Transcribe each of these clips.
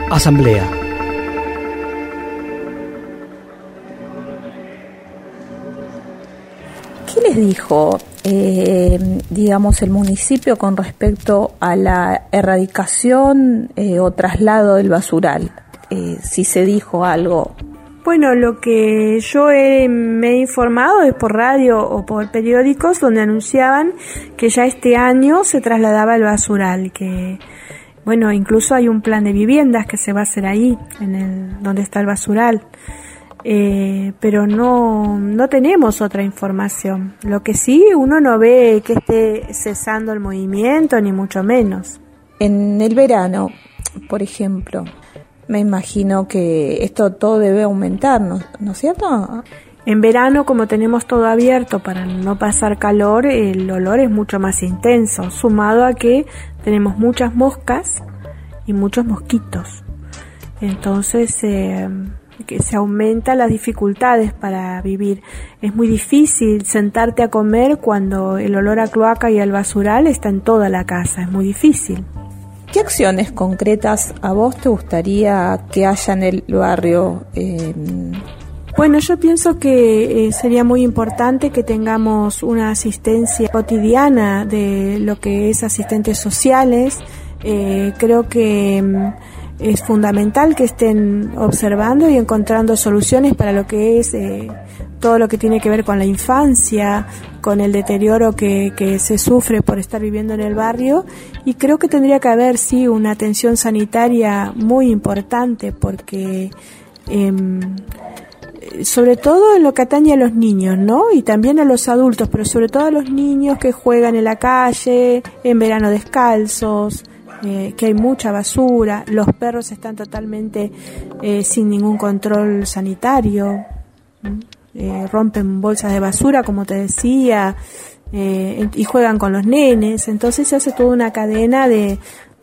Asamblea. ¿Qué les dijo, digamos, el municipio con respecto a la erradicación o traslado del basural? Si se dijo algo. Bueno, lo que yo me he informado es por radio o por periódicos donde anunciaban que ya este año se trasladaba el basural, que bueno, incluso hay un plan de viviendas que se va a hacer ahí, donde está el basural. Pero no tenemos otra información. Lo que sí, uno no ve que esté cesando el movimiento, ni mucho menos. En el verano, por ejemplo, me imagino que esto todo debe aumentar, ¿no es cierto? En verano, como tenemos todo abierto para no pasar calor, el olor es mucho más intenso, sumado a que tenemos muchas moscas y muchos mosquitos. Entonces, que se aumentan las dificultades para vivir. Es muy difícil sentarte a comer cuando el olor a cloaca y al basural está en toda la casa, es muy difícil. ¿Qué acciones concretas a vos te gustaría que haya en el barrio? Bueno, yo pienso que sería muy importante que tengamos una asistencia cotidiana de lo que es asistentes sociales. Creo que es fundamental que estén observando y encontrando soluciones para lo que es todo lo que tiene que ver con la infancia, con el deterioro que se sufre por estar viviendo en el barrio, y creo que tendría que haber, sí, una atención sanitaria muy importante, porque sobre todo en lo que atañe a los niños, ¿no? Y también a los adultos, pero sobre todo a los niños que juegan en la calle, en verano descalzos, que hay mucha basura, los perros están totalmente sin ningún control sanitario, rompen bolsas de basura, como te decía, y juegan con los nenes. Entonces se hace toda una cadena de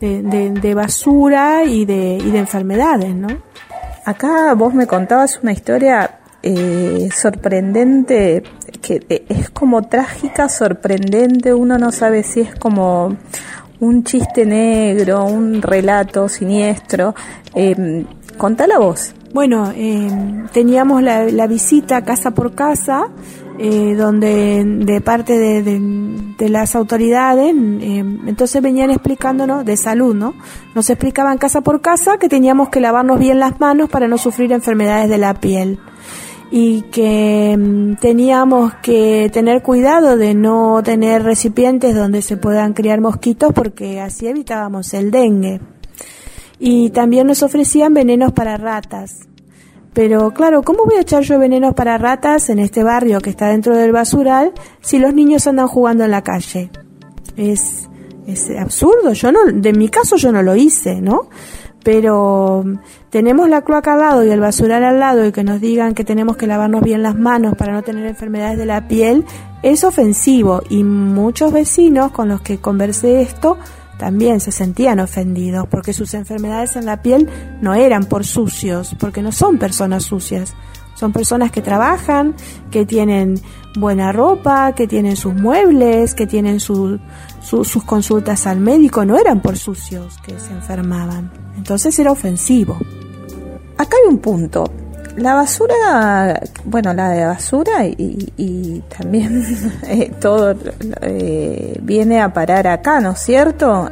basura y de enfermedades, ¿no? Acá vos me contabas una historia sorprendente, que es como trágica, sorprendente. Uno no sabe si es como un chiste negro, un relato siniestro. Contala vos. Bueno, teníamos la visita casa por casa, donde de parte de las autoridades, entonces venían explicándonos de salud, ¿no? Nos explicaban casa por casa que teníamos que lavarnos bien las manos para no sufrir enfermedades de la piel, y que teníamos que tener cuidado de no tener recipientes donde se puedan criar mosquitos, porque así evitábamos el dengue. Y también nos ofrecían venenos para ratas. Pero claro, ¿cómo voy a echar yo venenos para ratas en este barrio que está dentro del basural si los niños andan jugando en la calle? Es absurdo. De mi caso yo no lo hice, ¿no? Pero tenemos la cloaca al lado y el basural al lado, y que nos digan que tenemos que lavarnos bien las manos para no tener enfermedades de la piel, es ofensivo. Y muchos vecinos con los que conversé esto también se sentían ofendidos, porque sus enfermedades en la piel no eran por sucios, porque no son personas sucias, son personas que trabajan, que tienen buena ropa, que tienen sus muebles, que tienen sus consultas al médico, no eran por sucios que se enfermaban. Entonces era ofensivo. Acá hay un punto. La basura, bueno, la de basura y también todo viene a parar acá, ¿no es cierto?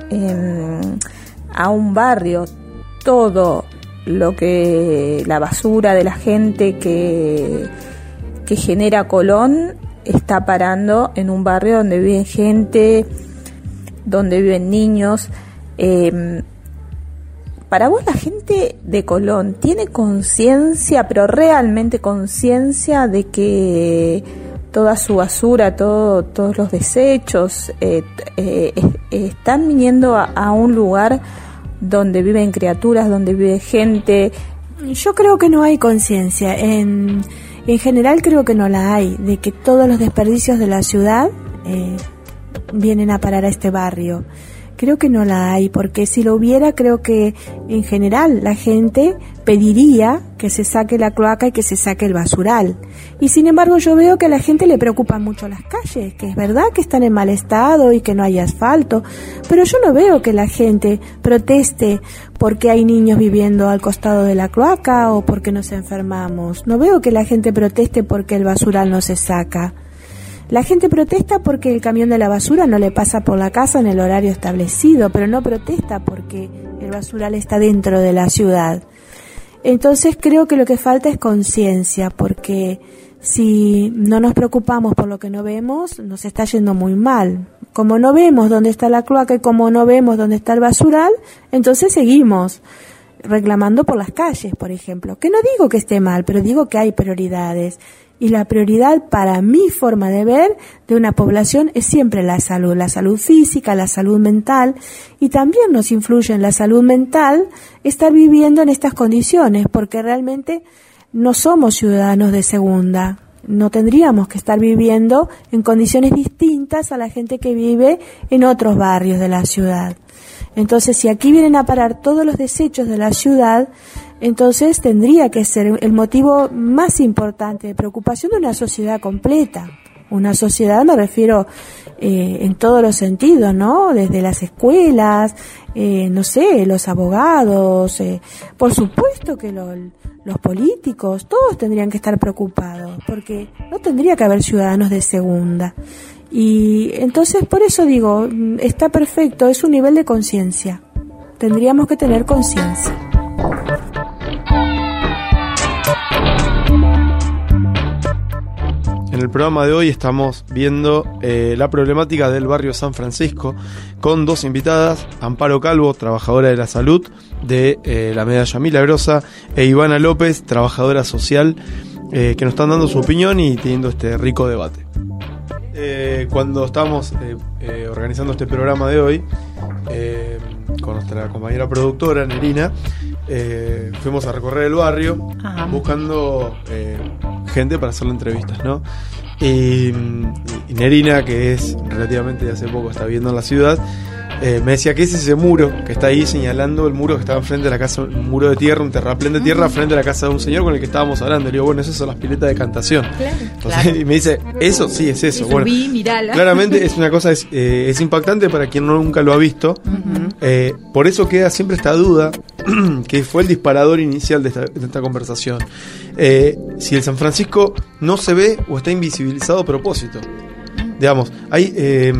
A un barrio, todo lo que la basura de la gente que genera Colón está parando en un barrio donde vive gente, donde viven niños. Para vos, la gente de Colón tiene conciencia, pero realmente conciencia de que toda su basura, todos los desechos están viniendo a un lugar donde viven criaturas, donde vive gente? Yo creo que no hay conciencia. En general creo que no la hay, de que todos los desperdicios de la ciudad vienen a parar a este barrio, Creo que no la hay, porque si lo hubiera, creo que en general la gente pediría que se saque la cloaca y que se saque el basural. Y sin embargo yo veo que a la gente le preocupan mucho las calles, que es verdad que están en mal estado y que no hay asfalto, pero yo no veo que la gente proteste porque hay niños viviendo al costado de la cloaca o porque nos enfermamos. No veo que la gente proteste porque el basural no se saca. La gente protesta porque el camión de la basura no le pasa por la casa en el horario establecido, pero no protesta porque el basural está dentro de la ciudad. Entonces creo que lo que falta es conciencia, porque si no nos preocupamos por lo que no vemos, nos está yendo muy mal. Como no vemos dónde está la cloaca y como no vemos dónde está el basural, entonces seguimos reclamando por las calles, por ejemplo. Que no digo que esté mal, pero digo que hay prioridades. Y la prioridad para mi forma de ver de una población es siempre la salud física, la salud mental, y también nos influye en la salud mental estar viviendo en estas condiciones, porque realmente no somos ciudadanos de segunda. No tendríamos que estar viviendo en condiciones distintas a la gente que vive en otros barrios de la ciudad. Entonces, si aquí vienen a parar todos los desechos de la ciudad, entonces tendría que ser el motivo más importante de preocupación de una sociedad completa. Una sociedad, me refiero en todos los sentidos, ¿no? Desde las escuelas, no sé, los abogados, por supuesto que los políticos, todos tendrían que estar preocupados, porque no tendría que haber ciudadanos de segunda. Y entonces, por eso digo, está perfecto, es un nivel de conciencia. Tendríamos que tener conciencia. En el programa de hoy estamos viendo la problemática del barrio San Francisco con dos invitadas, Amparo Calvo, trabajadora de la salud de la Medalla Milagrosa, e Ivana López, trabajadora social, que nos están dando su opinión y teniendo este rico debate. Cuando estamos organizando este programa de hoy, con nuestra compañera productora, Nerina, fuimos a recorrer el barrio. Ajá. Buscando gente para hacerle entrevistas, ¿no? Y Nerina, que es relativamente de hace poco, está viviendo en la ciudad, me decía que es ese muro que está ahí señalando, el muro que estaba enfrente de la casa, un muro de tierra, un terraplén de tierra frente a la casa de un señor con el que estábamos hablando. Le digo, bueno, esas son las piletas de cantación. Claro. Entonces, claro. Y me dice, eso sí es eso. Bueno, claramente es una cosa, es impactante para quien nunca lo ha visto. Uh-huh. Por eso queda siempre esta duda, que fue el disparador inicial de esta conversación. Si el San Francisco no se ve o está invisibilizado a propósito. Digamos, hay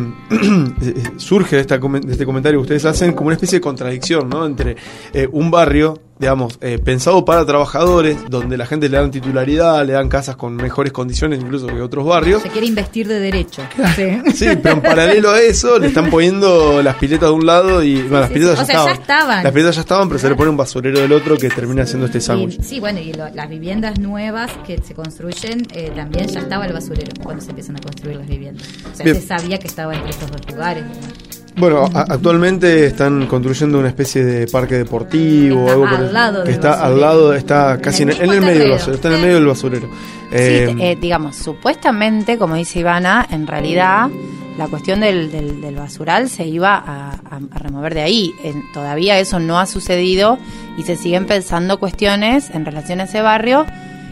surge de este comentario que ustedes hacen como una especie de contradicción, ¿no? Entre un barrio, digamos, pensado para trabajadores, donde la gente le dan titularidad, le dan casas con mejores condiciones incluso que otros barrios. Se quiere investir de derecho. Sí, pero en paralelo a eso le están poniendo las piletas de un lado y bueno, las piletas ya estaban. Las piletas ya estaban, pero se le pone un basurero del otro que termina haciendo este sándwich. Sí, bueno, y las viviendas nuevas que se construyen, también ya estaba el basurero cuando se empiezan a construir las viviendas. O sea, bien. Se sabía que estaba entre estos dos lugares. Bueno, actualmente están construyendo una especie de parque deportivo, algo que está al lado, está casi en el medio del basurero, está en el medio del basurero. Digamos, supuestamente, como dice Ivana, en realidad la cuestión del basural se iba a remover de ahí. Todavía eso no ha sucedido y se siguen pensando cuestiones en relación a ese barrio,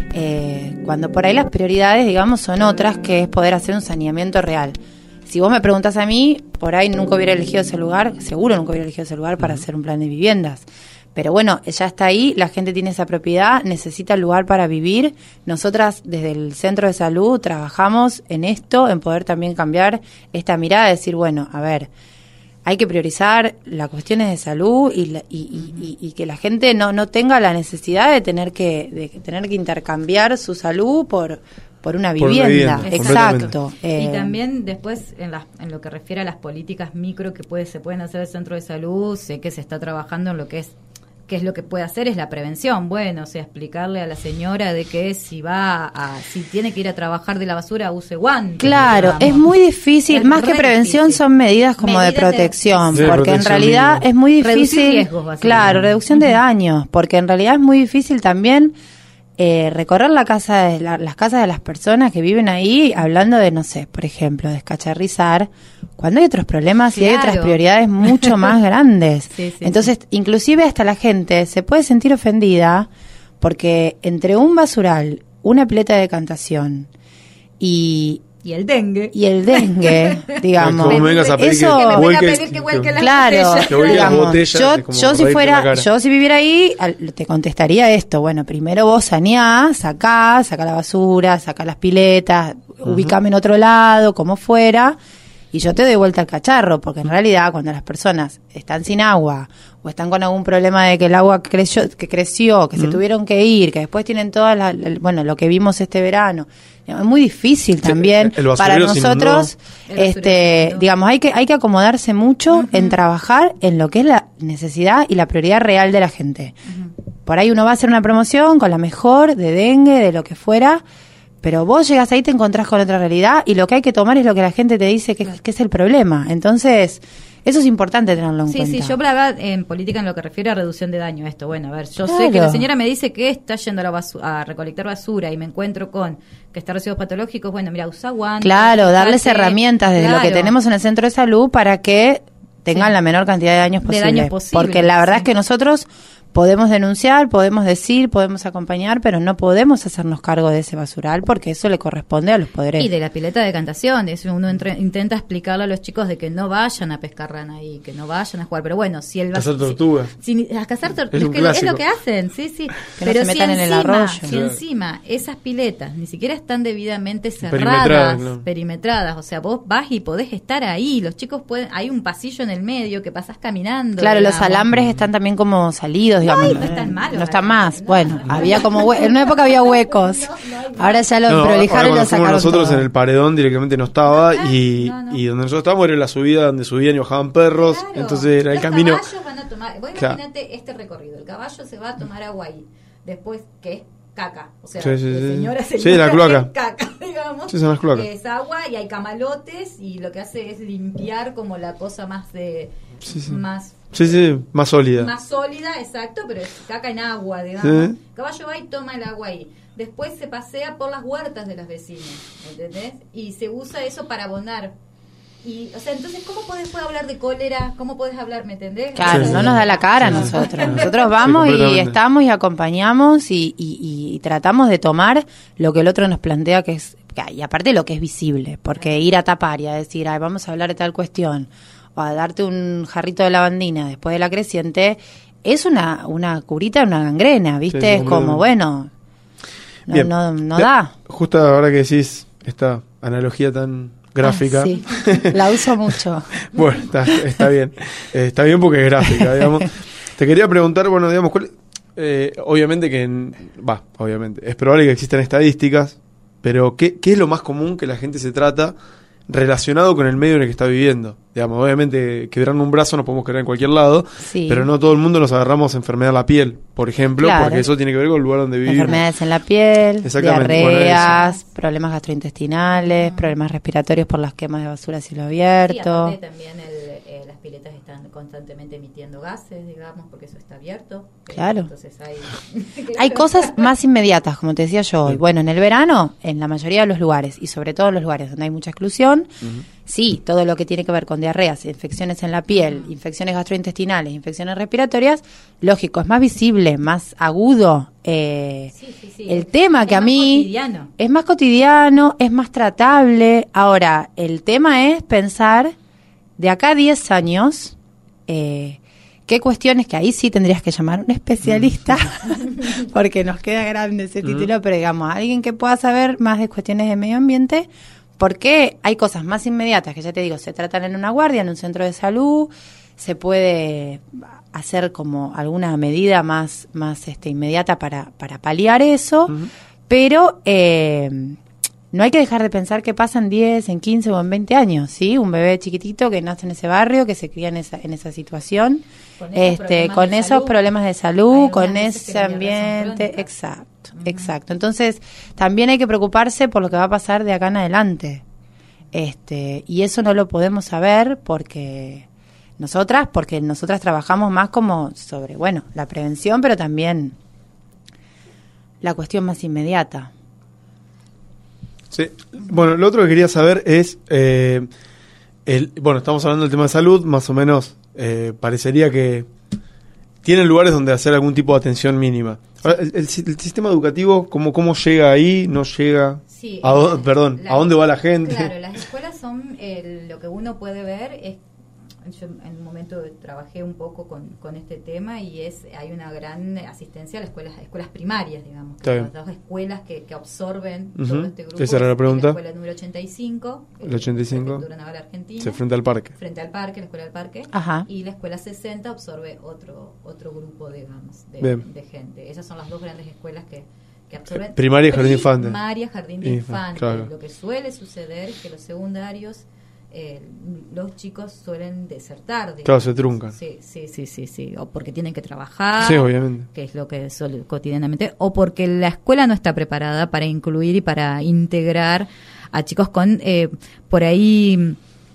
cuando por ahí las prioridades, digamos, son otras, que es poder hacer un saneamiento real. Si vos me preguntás a mí, por ahí nunca hubiera elegido ese lugar, seguro nunca hubiera elegido ese lugar para hacer un plan de viviendas. Pero bueno, ya está ahí, la gente tiene esa propiedad, necesita el lugar para vivir. Nosotras desde el centro de salud trabajamos en esto, en poder también cambiar esta mirada, decir, bueno, a ver, hay que priorizar las cuestiones de salud y que la gente no tenga la necesidad de tener que intercambiar su salud por una vivienda. Exacto. Y también después en lo que refiere a las políticas micro que se pueden hacer el centro de salud, sé que se está trabajando en lo que es lo que puede hacer es la prevención. Bueno, o sea, explicarle a la señora de que si tiene que ir a trabajar de la basura, use guantes. Claro, digamos. Es muy difícil, más que prevención difícil. Son medidas como de protección, porque en realidad es muy difícil. Reducir riesgos, claro, reducción de daños, porque en realidad es muy difícil también recorrer las casas de las personas que viven ahí, hablando de, no sé, por ejemplo, descacharrizar cuando hay otros problemas y hay Claro. otras prioridades mucho más grandes. Sí, sí, Entonces, inclusive hasta la gente se puede sentir ofendida porque entre un basural, una pileta de decantación y el dengue. el dengue, digamos. Como me vengas a pedir eso- que Que me venga a vuelques- pedir que vuelque las Claro, botellas. Que vuelque las digamos, botellas, yo, es como yo si reírte en la fuera, cara. yo si viviera ahí, te contestaría esto. Bueno, primero vos saneás, saca la basura, saca las piletas, ubicame en otro lado, como fuera, y yo te doy vuelta al cacharro, porque en realidad cuando las personas están sin agua o están con algún problema de que el agua creció, que se tuvieron que ir, que después tienen todas bueno, lo que vimos este verano, es muy difícil también el basurero para se nosotros, inundó. El basurero se inundó. digamos, hay que acomodarse mucho en trabajar en lo que es la necesidad y la prioridad real de la gente. Por ahí uno va a hacer una promoción con la mejor de dengue, de lo que fuera, pero vos llegas ahí, te encontrás con otra realidad y lo que hay que tomar es lo que la gente te dice que es el problema. Entonces, eso es importante tenerlo en cuenta. Sí, yo hablaba en política en lo que refiere a reducción de daño. Esto, bueno, a ver, yo sé Claro. que la señora me dice que está yendo a recolectar basura y me encuentro con que está residuos patológicos. Bueno, mira, usa guantes. Claro, darles fíjate, herramientas desde lo que claro. tenemos en el centro de salud para que tengan Sí. la menor cantidad de daños De posible. daños posibles, Porque la verdad sí. es que nosotros podemos denunciar, podemos decir, podemos acompañar, pero no podemos hacernos cargo de ese basural porque eso le corresponde a los poderes. Y de la pileta de decantación, eso uno intenta explicarle a los chicos de que no vayan a pescar rana ahí, que no vayan a jugar. Pero bueno, si el Cazar tortugas. a cazar tortugas, Es un es clásico. lo que hacen, sí. Que no Pero se metan si en el encima, arroyo. si Claro. encima esas piletas ni siquiera están debidamente Perimetradas, cerradas, claro. perimetradas, o sea, vos vas y podés estar ahí, los chicos hay un pasillo en el medio que pasás caminando. Claro, los digamos. alambres están también como salidos, digamos. no están malos, No están ¿verdad? más. Bueno, había como en una época había huecos. Ahora ya lo No, ahora prolijaron y cuando lo fuimos sacaron nosotros todo. en el paredón directamente no estaba y no. y donde nosotros estábamos era la subida donde subían y bajaban perros, Claro, entonces era el los camino. caballos van a tomar, vos Claro. imagínate este recorrido, el caballo se va a tomar agua ahí, después que es caca, o sea, Sí, sí, de sí. señora Sí, señora la cloaca. es caca, digamos. Sí, son las cloacas. Es agua y hay camalotes y lo que hace es limpiar como la cosa más Sí, sí. más Sí, más sólida. más sólida, exacto, pero es caca en agua, digamos. Sí. El caballo va y toma el agua ahí. Después se pasea por las huertas de las vecinas, ¿entendés? Y se usa eso para abonar. Y, o sea, entonces, ¿cómo podés hablar de cólera? ¿Cómo podés hablar, me entendés? Claro, Sí, no sí. nos da la cara a nosotros. Nosotros vamos y completamente. estamos y acompañamos y tratamos de tomar lo que el otro nos plantea que es, y aparte lo que es visible, porque ir a tapar y a decir, ay, vamos a hablar de tal cuestión, o a darte un jarrito de lavandina después de la creciente, es una curita, una gangrena, ¿viste? Sí, Es como, completamente. bueno, Bien. no Bien, da. Justo ahora que decís esta analogía tan gráfica. Ah, sí, la uso mucho. Bueno, está bien. Está bien porque es gráfica, digamos. Te quería preguntar, bueno, digamos, obviamente obviamente, es probable que existan estadísticas, pero ¿qué es lo más común que la gente se trata relacionado con el medio en el que está viviendo? Digamos, obviamente, quebrando un brazo nos podemos quebrar en cualquier lado, Sí. pero no todo el mundo nos agarramos enfermedad en la piel, por ejemplo, Claro. porque eso tiene que ver con el lugar donde vivimos. Enfermedades en la piel, Exactamente, diarreas, problemas gastrointestinales, problemas respiratorios por las quemas de basura a cielo Sí, abierto. aparte también las piletas están constantemente emitiendo gases, digamos, porque eso está abierto. Claro. Entonces Hay cosas más inmediatas, como te decía yo hoy. Bueno, en el verano, en la mayoría de los lugares, y sobre todo en los lugares donde hay mucha exclusión, sí, todo lo que tiene que ver con diarreas, infecciones en la piel, infecciones gastrointestinales, infecciones respiratorias, lógico, es más visible, más agudo. El tema que a mí es más cotidiano, es más tratable. Ahora, el tema es pensar de acá a 10 años, qué cuestiones, que ahí sí tendrías que llamar a un especialista, porque nos queda grande ese título, pero digamos, alguien que pueda saber más de cuestiones de medio ambiente, porque hay cosas más inmediatas que ya te digo, se tratan en una guardia, en un centro de salud, se puede hacer como alguna medida más inmediata para paliar eso, pero no hay que dejar de pensar qué pasa en 10, en 15 o en 20 años, ¿sí? Un bebé chiquitito que nace en ese barrio, que se cría en esa situación, con esos problemas de salud, con ese ambiente, exacto. Entonces, también hay que preocuparse por lo que va a pasar de acá en adelante. Y eso no lo podemos saber porque nosotras trabajamos más como sobre, bueno, la prevención, pero también la cuestión más inmediata. Sí. Bueno, lo otro que quería saber es Bueno, estamos hablando del tema de salud, más o menos parecería que tienen lugares donde hacer algún tipo de atención mínima. Ahora, el sistema educativo, ¿cómo llega ahí? ¿No llega? Sí, ¿A dónde va la gente? Claro, las escuelas son lo que uno puede ver es. Yo en un momento trabajé un poco con este tema y hay una gran asistencia a las escuelas primarias, digamos, las dos escuelas que absorben todo este grupo. Esa era la pregunta. La escuela número 85, el 85, Prefectura Naval Argentina, frente al parque. Frente al parque, la escuela del parque. Ajá. Y la escuela 60 absorbe otro grupo, digamos, de gente. Esas son las dos grandes escuelas que absorben. Primaria y jardín de infantes. Primaria, jardín de infantes. Claro. Lo que suele suceder es que los secundarios los chicos suelen desertar, digamos. Claro, se truncan. Sí, o porque tienen que trabajar, sí, obviamente, que es lo que suele cotidianamente, o porque la escuela no está preparada para incluir y para integrar a chicos con por ahí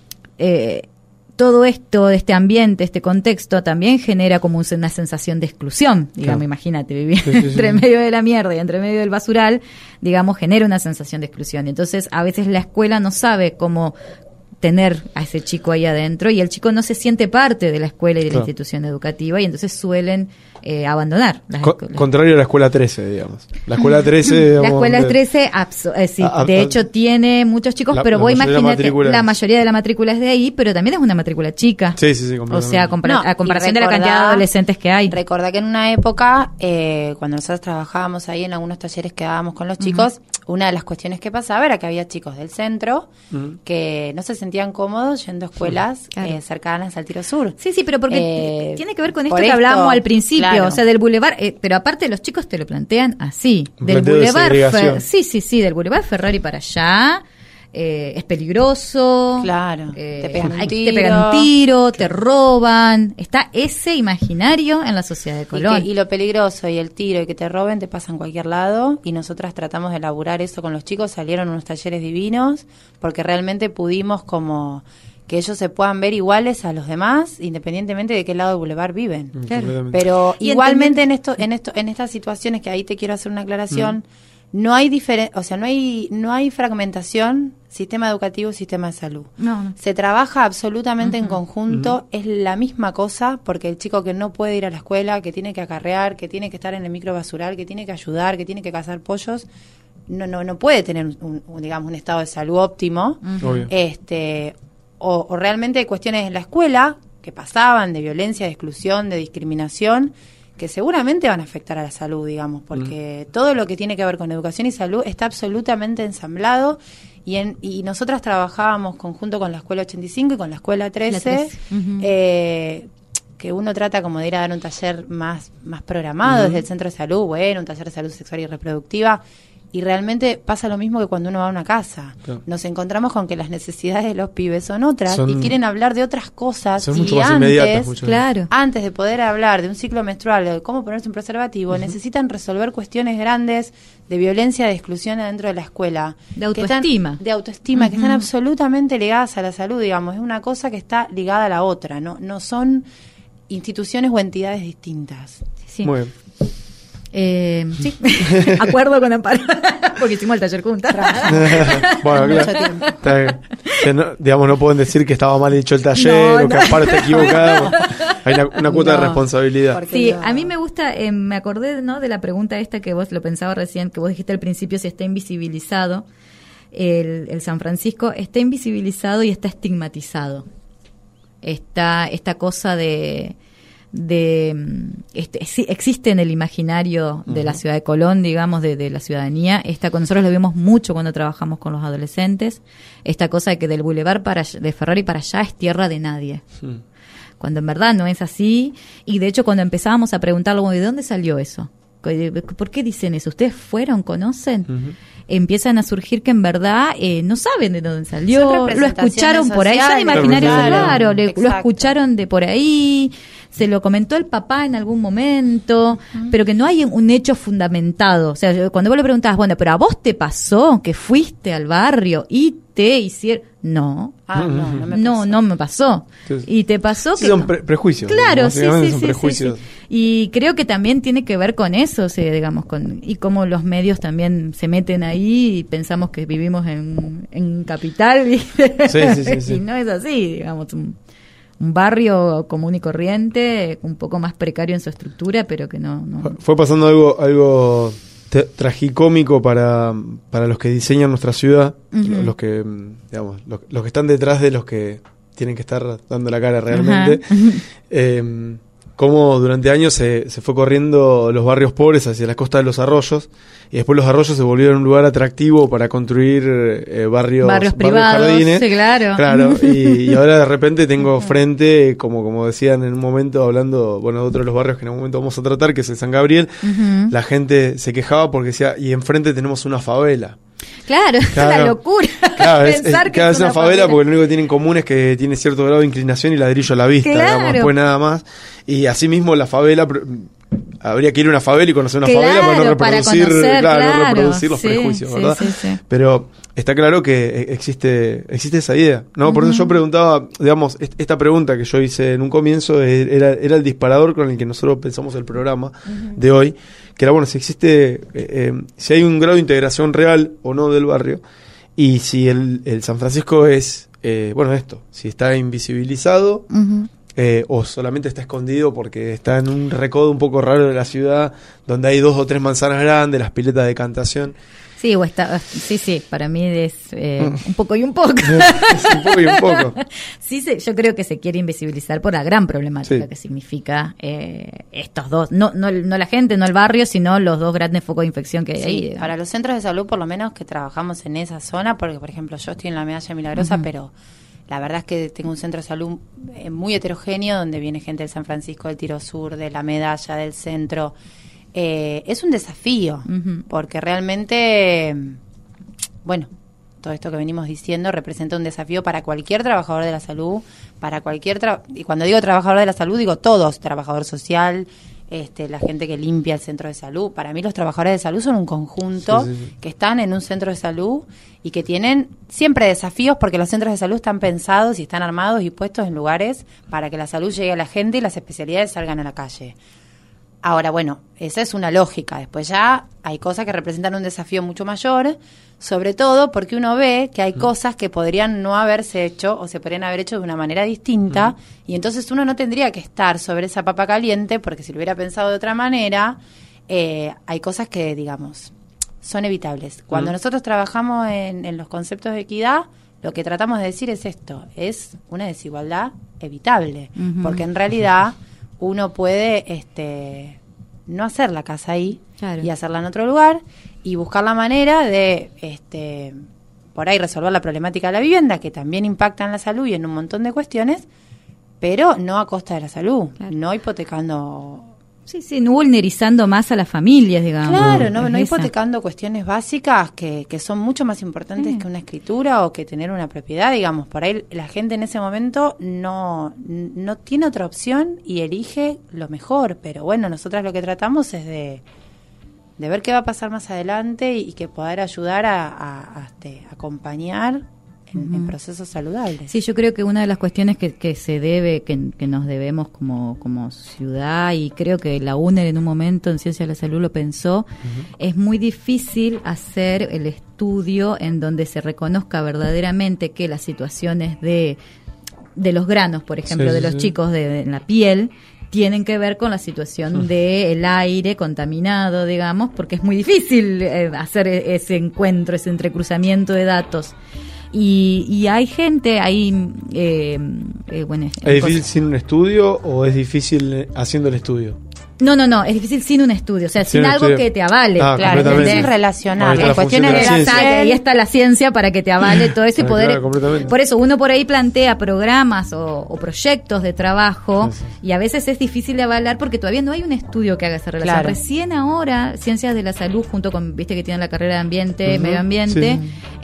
todo esto, este ambiente, este contexto también genera como una sensación de exclusión, digamos, imagínate, vivir entre medio de la mierda y entre medio del basural, digamos, genera una sensación de exclusión. Y entonces a veces la escuela no sabe cómo tener a ese chico ahí adentro y el chico no se siente parte de la escuela y de la institución educativa y entonces suelen abandonar las escuelas. Contrario a la escuela 13, digamos. La escuela 13, digamos, la escuela 13, sí, de hecho tiene muchos chicos, pero vos imagínate, la mayoría de la matrícula es de ahí, pero también es una matrícula chica. Sí, o sea, a comparación de la cantidad de adolescentes que hay. Recordá que en una época, cuando nosotros trabajábamos ahí en algunos talleres que dábamos con los chicos, una de las cuestiones que pasaba era que había chicos del centro que no se sentían cómodos yendo a escuelas cercanas al Tiro Sur. Sí, pero porque tiene que ver con esto que hablábamos al principio, claro. O sea, del bulevar, pero aparte los chicos te lo plantean así, del bulevar, del bulevar Ferrari para allá, es peligroso, claro, te pegan un tiro, te roban, está ese imaginario en la sociedad de Colón. Y lo peligroso y el tiro y que te roben te pasa en cualquier lado y nosotras tratamos de elaborar eso con los chicos, salieron unos talleres divinos porque realmente pudimos como que ellos se puedan ver iguales a los demás independientemente de qué lado del bulevar viven. Claro. Pero igualmente en estas situaciones que ahí te quiero hacer una aclaración, no hay no hay fragmentación sistema educativo, sistema de salud. No. Se trabaja absolutamente en conjunto, es la misma cosa, porque el chico que no puede ir a la escuela, que tiene que acarrear, que tiene que estar en el microbasural, que tiene que ayudar, que tiene que cazar pollos, no puede tener un estado de salud óptimo. O realmente hay cuestiones en la escuela que pasaban de violencia, de exclusión, de discriminación, que seguramente van a afectar a la salud, digamos, porque todo lo que tiene que ver con educación y salud está absolutamente ensamblado y nosotras trabajábamos conjunto con la escuela 85 y con la escuela 13, que uno trata como de ir a dar un taller más programado desde el centro de salud, un taller de salud sexual y reproductiva. Y realmente pasa lo mismo que cuando uno va a una casa. Claro. Nos encontramos con que las necesidades de los pibes son otras y quieren hablar de otras cosas. Son mucho más inmediatas. Antes de poder hablar de un ciclo menstrual o de cómo ponerse un preservativo, necesitan resolver cuestiones grandes de violencia, de exclusión adentro de la escuela. De autoestima. Que están absolutamente ligadas a la salud, digamos. Es una cosa que está ligada a la otra. No son instituciones o entidades distintas. Sí. Muy bien. Sí, acuerdo con Amparo, porque hicimos el taller juntas. Bueno, claro. Digamos, no pueden decir que estaba mal hecho el taller o que Amparo está equivocado. Hay una cuota de responsabilidad. Sí, a mí me gusta, me acordé de la pregunta esta que vos lo pensaba recién, que vos dijiste al principio, si está invisibilizado. El San Francisco está invisibilizado y está estigmatizado. Está esta cosa existe en el imaginario de la ciudad de Colón, digamos, de la ciudadanía. Nosotros lo vimos mucho cuando trabajamos con los adolescentes, esta cosa de que del bulevar de Ferrari para allá es tierra de nadie. Cuando en verdad no es así, y de hecho cuando empezábamos a preguntarlo, ¿de dónde salió eso? ¿Por qué dicen eso? ¿Ustedes fueron? ¿Conocen? Empiezan a surgir que en verdad no saben de dónde salió, lo escucharon por ahí, son imaginarios, claro, lo escucharon de por ahí, se lo comentó el papá en algún momento, pero que no hay un hecho fundamentado. O sea, cuando vos le preguntabas, bueno, pero a vos te pasó que fuiste al barrio y te hicieron... No. No me pasó. Sí. Y te pasó Sí, que... son prejuicios. Claro, sí, son prejuicios. Y creo que también tiene que ver con eso, o sea, digamos, y cómo los medios también se meten ahí y pensamos que vivimos en capital y, Sí. y no es así, digamos, un barrio común y corriente, un poco más precario en su estructura, pero que no. Fue pasando algo tragicómico para los que diseñan nuestra ciudad, los que, digamos, los que están detrás de los que tienen que estar dando la cara realmente. Cómo durante años se fue corriendo los barrios pobres hacia las costas de los arroyos, y después los arroyos se volvieron un lugar atractivo para construir barrios privados, jardines. Sí, claro. Y ahora de repente tengo frente, como decían en un momento, hablando, de otro de los barrios que en un momento vamos a tratar, que es el San Gabriel, la gente se quejaba porque decía, y enfrente tenemos una favela. Claro, es una locura. Claro, pensar que cada vez una favela porque lo único que tienen en común es que tiene cierto grado de inclinación y ladrillo a la vista, digamos, después nada más. Y así mismo la favela, habría que ir a una favela y conocer una favela para no reproducir, no reproducir los prejuicios, ¿verdad? Sí. Pero está claro que existe esa idea, ¿no? Por eso yo preguntaba, digamos, esta pregunta que yo hice en un comienzo era el disparador con el que nosotros pensamos el programa de hoy, que era, si existe, si hay un grado de integración real o no del barrio, y si el San Francisco es, si está invisibilizado, o solamente está escondido porque está en un recodo un poco raro de la ciudad, donde hay 2 o 3 manzanas grandes, las piletas de cantación. Sí, para mí es un poco y un poco. Un poco y un poco. Sí, yo creo que se quiere invisibilizar por la gran problemática que significa estos dos, no la gente, no el barrio, sino los 2 grandes focos de infección que hay ahí. Para los centros de salud, por lo menos que trabajamos en esa zona, porque por ejemplo yo estoy en la Medalla Milagrosa, pero la verdad es que tengo un centro de salud muy heterogéneo, donde viene gente del San Francisco, del Tiro Sur, de la Medalla, del centro. Es un desafío, porque realmente, todo esto que venimos diciendo representa un desafío para cualquier trabajador de la salud, para cualquier y cuando digo trabajador de la salud, digo todos, trabajador social, la gente que limpia el centro de salud. Para mí los trabajadores de salud son un conjunto que están en un centro de salud y que tienen siempre desafíos, porque los centros de salud están pensados y están armados y puestos en lugares para que la salud llegue a la gente y las especialidades salgan a la calle. Ahora, esa es una lógica. Después ya hay cosas que representan un desafío mucho mayor, sobre todo porque uno ve que hay cosas que podrían no haberse hecho o se podrían haber hecho de una manera distinta, y entonces uno no tendría que estar sobre esa papa caliente, porque si lo hubiera pensado de otra manera, hay cosas que, digamos, son evitables. Cuando nosotros trabajamos en los conceptos de equidad, lo que tratamos de decir es esto, es una desigualdad evitable, porque en realidad uno puede no hacer la casa ahí y hacerla en otro lugar y buscar la manera de por ahí resolver la problemática de la vivienda, que también impacta en la salud y en un montón de cuestiones, pero no a costa de la salud, no hipotecando. Sí, no vulnerizando más a las familias, digamos. Claro, no hipotecando cuestiones básicas que son mucho más importantes que una escritura o que tener una propiedad, digamos. Por ahí la gente en ese momento no tiene otra opción y elige lo mejor, pero nosotras lo que tratamos es de ver qué va a pasar más adelante y que poder ayudar a acompañar en procesos saludables. Sí, yo creo que una de las cuestiones que se debe, que nos debemos como ciudad, y creo que la UNER en un momento en Ciencia de la Salud lo pensó, es muy difícil hacer el estudio en donde se reconozca verdaderamente que las situaciones de los granos, por ejemplo, de los chicos en la piel, tienen que ver con la situación del aire contaminado, digamos, porque es muy difícil hacer ese encuentro, ese entrecruzamiento de datos. Y hay gente, ¿es difícil sin un estudio o es difícil haciendo el estudio? No, es difícil sin un estudio, o sea, sin algo que te avale. Claro, es difícil relacionar las cuestiones de la ciencia. Ahí está la ciencia para que te avale todo eso y poder... Por eso uno por ahí plantea programas o proyectos de trabajo y a veces es difícil de avalar porque todavía no hay un estudio que haga esa relación. Recién ahora, Ciencias de la Salud, junto con, viste que tienen la carrera de ambiente, medio ambiente,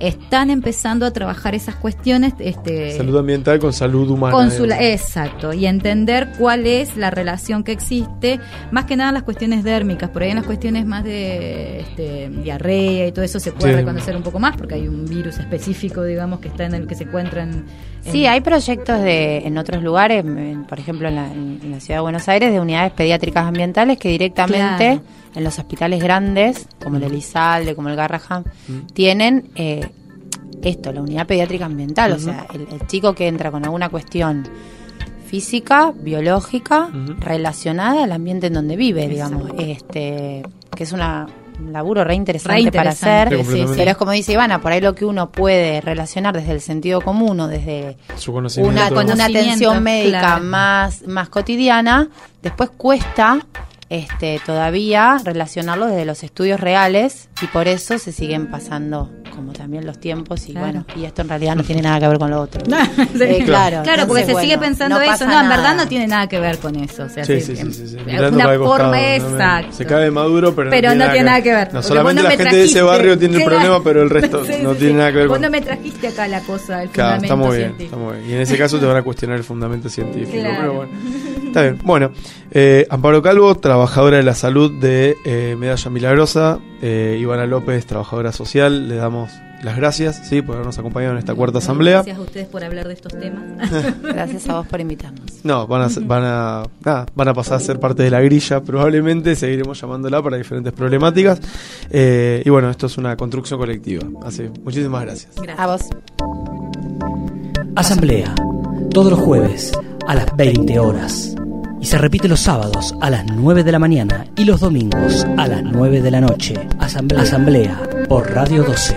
están empezando a trabajar esas cuestiones. Salud ambiental con salud humana. Exacto, y entender cuál es la relación que existe, más que nada en las cuestiones dérmicas, por ahí en las cuestiones más de diarrea y todo eso se puede reconocer un poco más, porque hay un virus específico, digamos, que está en el que se encuentran. Sí, hay proyectos en otros lugares, por ejemplo en la ciudad de Buenos Aires, de unidades pediátricas ambientales que directamente en los hospitales grandes, como el Elizalde, como el Garrahan, tienen la unidad pediátrica ambiental, o sea, el chico que entra con alguna cuestión física, biológica, relacionada al ambiente en donde vive, digamos, que es un laburo re interesante para hacer, pero es como dice Ivana, por ahí lo que uno puede relacionar desde el sentido común o desde su conocimiento, una atención médica más cotidiana, después cuesta todavía relacionarlo desde los estudios reales, y por eso se siguen pasando como también los tiempos y y esto en realidad no tiene nada que ver con lo otro. Claro, porque se sigue pensando eso, en verdad no tiene nada que ver con eso, o sea, una forma exacta. Se cae de Maduro, pero no tiene nada que ver. No, solamente la gente de ese barrio tiene el problema, pero el resto no tiene nada que ver con. Vos no me trajiste acá la cosa, el fundamento está muy científico. Está muy bien. Y en ese caso te van a cuestionar el fundamento científico, pero bueno. Está bien. Bueno, Amparo Calvo, trabajadora de la salud de Medalla Milagrosa, Ivana López, trabajadora social, le damos las gracias por habernos acompañado en esta cuarta asamblea. Gracias a ustedes por hablar de estos temas. Gracias a vos por invitarnos. No, van a pasar a ser parte de la grilla probablemente, seguiremos llamándola para diferentes problemáticas. Y bueno, esto es una construcción colectiva. Así, muchísimas gracias. A vos. Asamblea, todos los jueves a las 20 horas. Y se repite los sábados a las 9 de la mañana y los domingos a las 9 de la noche. Asamblea por Radio 12.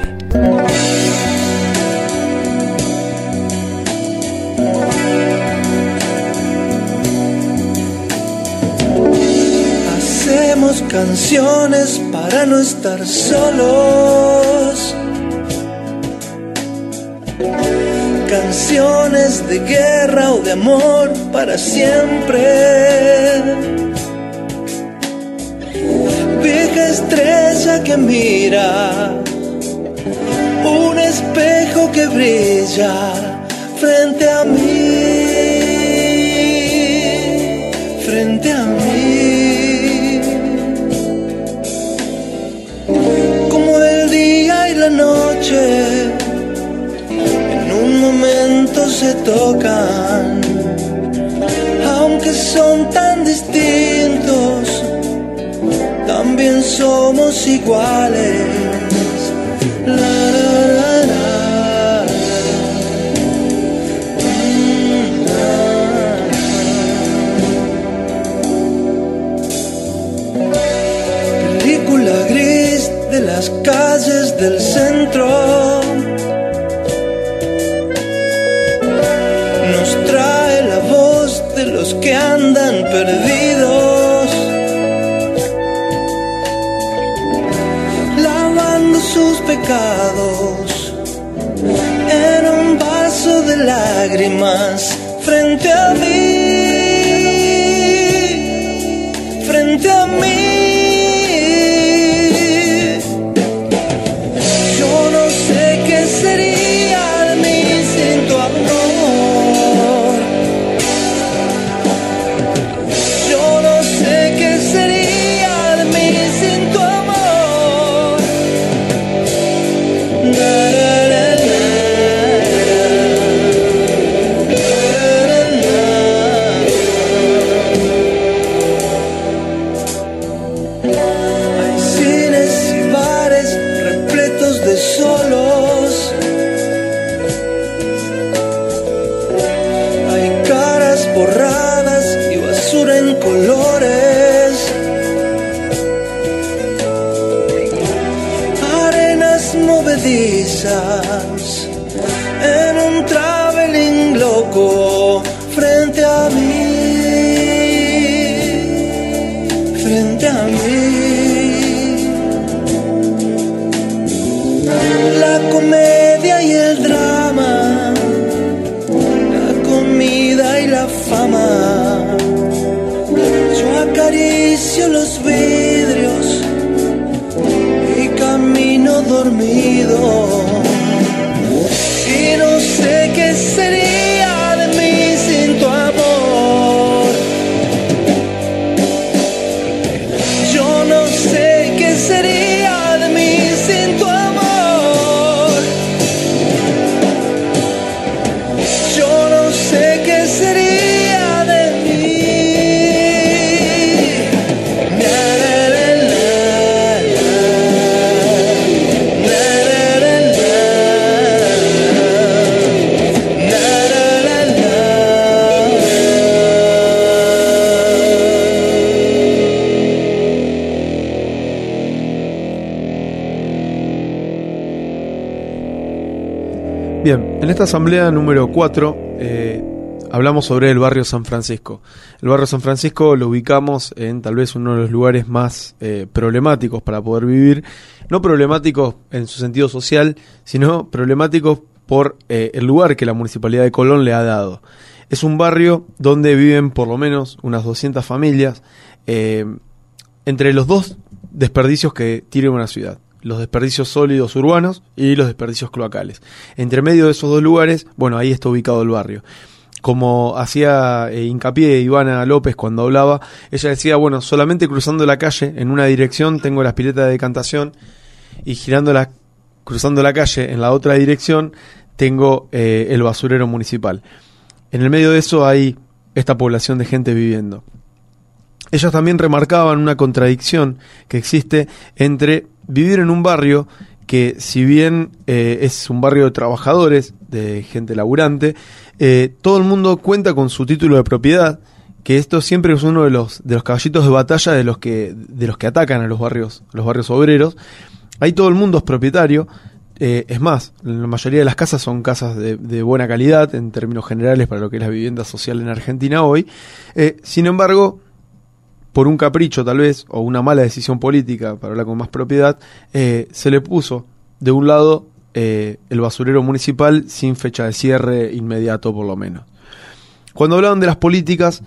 Hacemos canciones para no estar solos. Canciones de guerra o de amor para siempre. Vieja estrella que mira, un espejo que brilla frente a mí, frente a mí. Como el día y la noche un momento se tocan, aunque son tan distintos, también somos iguales. La, la, la, la. Película gris de las calles del centro. Los que andan perdidos, lavando sus pecados en un vaso de lágrimas frente a mí, frente a mí. Yo no sé qué sería de mí sin tu amor. En un traveling loco frente a mí, frente a mí. La comedia y el drama, la comida y la fama. Yo acaricio los vidrios y camino dormido. Bien, en esta asamblea número 4 hablamos sobre el barrio San Francisco. El barrio San Francisco lo ubicamos en tal vez uno de los lugares más problemáticos para poder vivir. No problemáticos en su sentido social, sino problemáticos por el lugar que la Municipalidad de Colón le ha dado. Es un barrio donde viven por lo menos unas 200 familias, entre los dos desperdicios que tiene una ciudad: los desperdicios sólidos urbanos y los desperdicios cloacales. Entre medio de esos dos lugares, bueno, ahí está ubicado el barrio. Como hacía hincapié Ivana López cuando hablaba, ella decía, bueno, solamente cruzando la calle en una dirección tengo las piletas de decantación, y cruzando la calle en la otra dirección tengo el basurero municipal. En el medio de eso hay esta población de gente viviendo. Ellos también remarcaban una contradicción que existe entre vivir en un barrio que, si bien es un barrio de trabajadores, de gente laburante, todo el mundo cuenta con su título de propiedad, que esto siempre es uno de los caballitos de batalla de los que atacan a los barrios obreros. Ahí todo el mundo es propietario. Es más, la mayoría de las casas son casas de buena calidad en términos generales para lo que es la vivienda social en Argentina hoy. Sin embargo, por un capricho tal vez, o una mala decisión política, para hablar con más propiedad, se le puso de un lado el basurero municipal sin fecha de cierre inmediato, por lo menos. Cuando hablaban de las políticas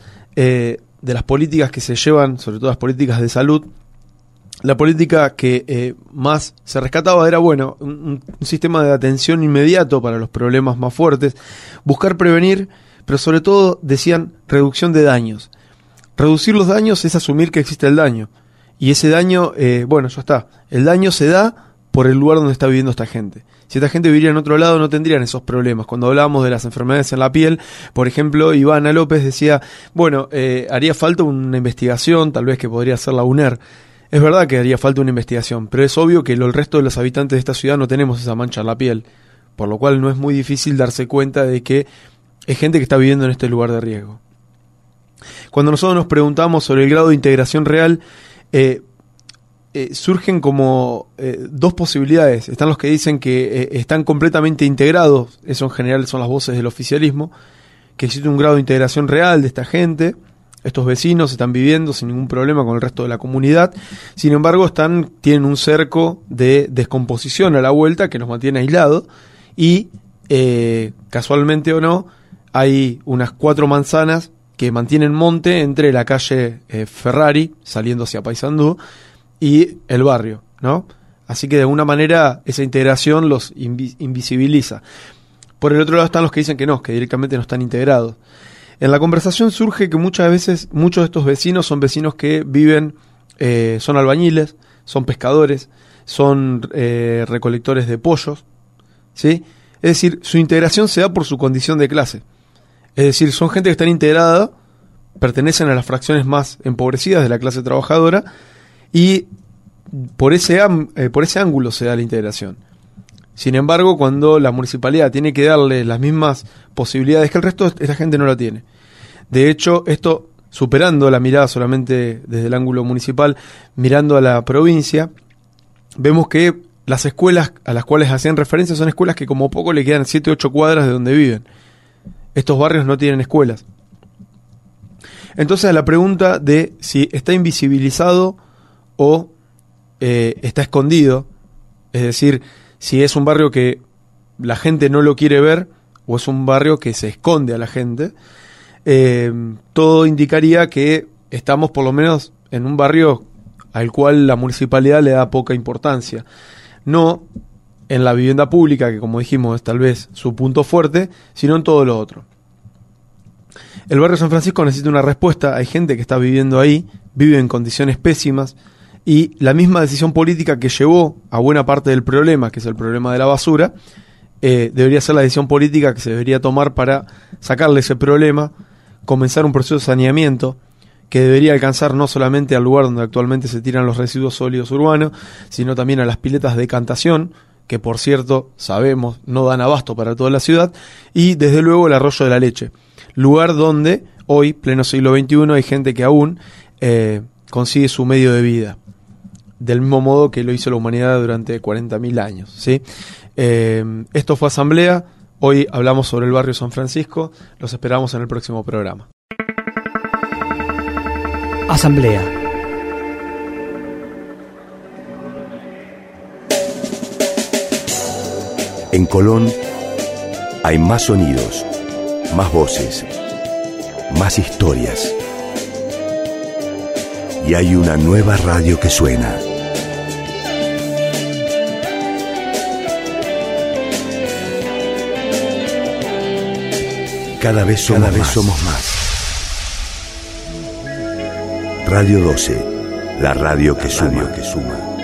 que se llevan, sobre todo las políticas de salud, la política que más se rescataba era, bueno, un sistema de atención inmediato para los problemas más fuertes, buscar prevenir, pero sobre todo decían reducción de daños. Reducir los daños es asumir que existe el daño. Y ese daño, bueno, ya está. El daño se da por el lugar donde está viviendo esta gente. Si esta gente viviera en otro lado, no tendrían esos problemas. Cuando hablábamos de las enfermedades en la piel, por ejemplo, Ivana López decía, bueno, haría falta una investigación, tal vez que podría hacer la UNER. Es verdad que haría falta una investigación, pero es obvio que el resto de los habitantes de esta ciudad no tenemos esa mancha en la piel, por lo cual no es muy difícil darse cuenta de que es gente que está viviendo en este lugar de riesgo. Cuando nosotros nos preguntamos sobre el grado de integración real, surgen como dos posibilidades. Están los que dicen que están completamente integrados, eso en general son las voces del oficialismo, que existe un grado de integración real de esta gente, estos vecinos están viviendo sin ningún problema con el resto de la comunidad. Sin embargo, tienen un cerco de descomposición a la vuelta que nos mantiene aislados, y casualmente o no, hay unas 4 manzanas que mantienen monte entre la calle Ferrari, saliendo hacia Paysandú, y el barrio, ¿no? Así que de alguna manera esa integración los invisibiliza. Por el otro lado están los que dicen que no, que directamente no están integrados. En la conversación surge que muchas veces muchos de estos vecinos son vecinos que viven, son albañiles, son pescadores, son recolectores de pollos, ¿sí? Es decir, su integración se da por su condición de clase. Es decir, son gente que están integrada, pertenecen a las fracciones más empobrecidas de la clase trabajadora, y por ese ángulo se da la integración. Sin embargo, cuando la municipalidad tiene que darle las mismas posibilidades que el resto, esta gente no la tiene. De hecho, esto, superando la mirada solamente desde el ángulo municipal, mirando a la provincia, vemos que las escuelas a las cuales hacían referencia son escuelas que como poco le quedan 7 o 8 cuadras de donde viven. Estos barrios no tienen escuelas. Entonces, a la pregunta de si está invisibilizado o está escondido, es decir, si es un barrio que la gente no lo quiere ver o es un barrio que se esconde a la gente, todo indicaría que estamos por lo menos en un barrio al cual la municipalidad le da poca importancia. No en la vivienda pública, que como dijimos es tal vez su punto fuerte, sino en todo lo otro. El barrio San Francisco necesita una respuesta. Hay gente que está viviendo ahí, vive en condiciones pésimas, y la misma decisión política que llevó a buena parte del problema, que es el problema de la basura, debería ser la decisión política que se debería tomar para sacarle ese problema, comenzar un proceso de saneamiento que debería alcanzar no solamente al lugar donde actualmente se tiran los residuos sólidos urbanos, sino también a las piletas de decantación, que por cierto sabemos no dan abasto para toda la ciudad, y desde luego el arroyo de la leche, lugar donde hoy, pleno siglo XXI, hay gente que aún consigue su medio de vida, del mismo modo que lo hizo la humanidad durante 40.000 años, ¿sí? Esto fue asamblea, Hoy hablamos sobre el barrio San Francisco. Los esperamos en el próximo programa. Asamblea. En Colón hay más sonidos, más voces, más historias. Y hay una nueva radio que suena. Cada vez somos más. Radio 12, la radio que suma.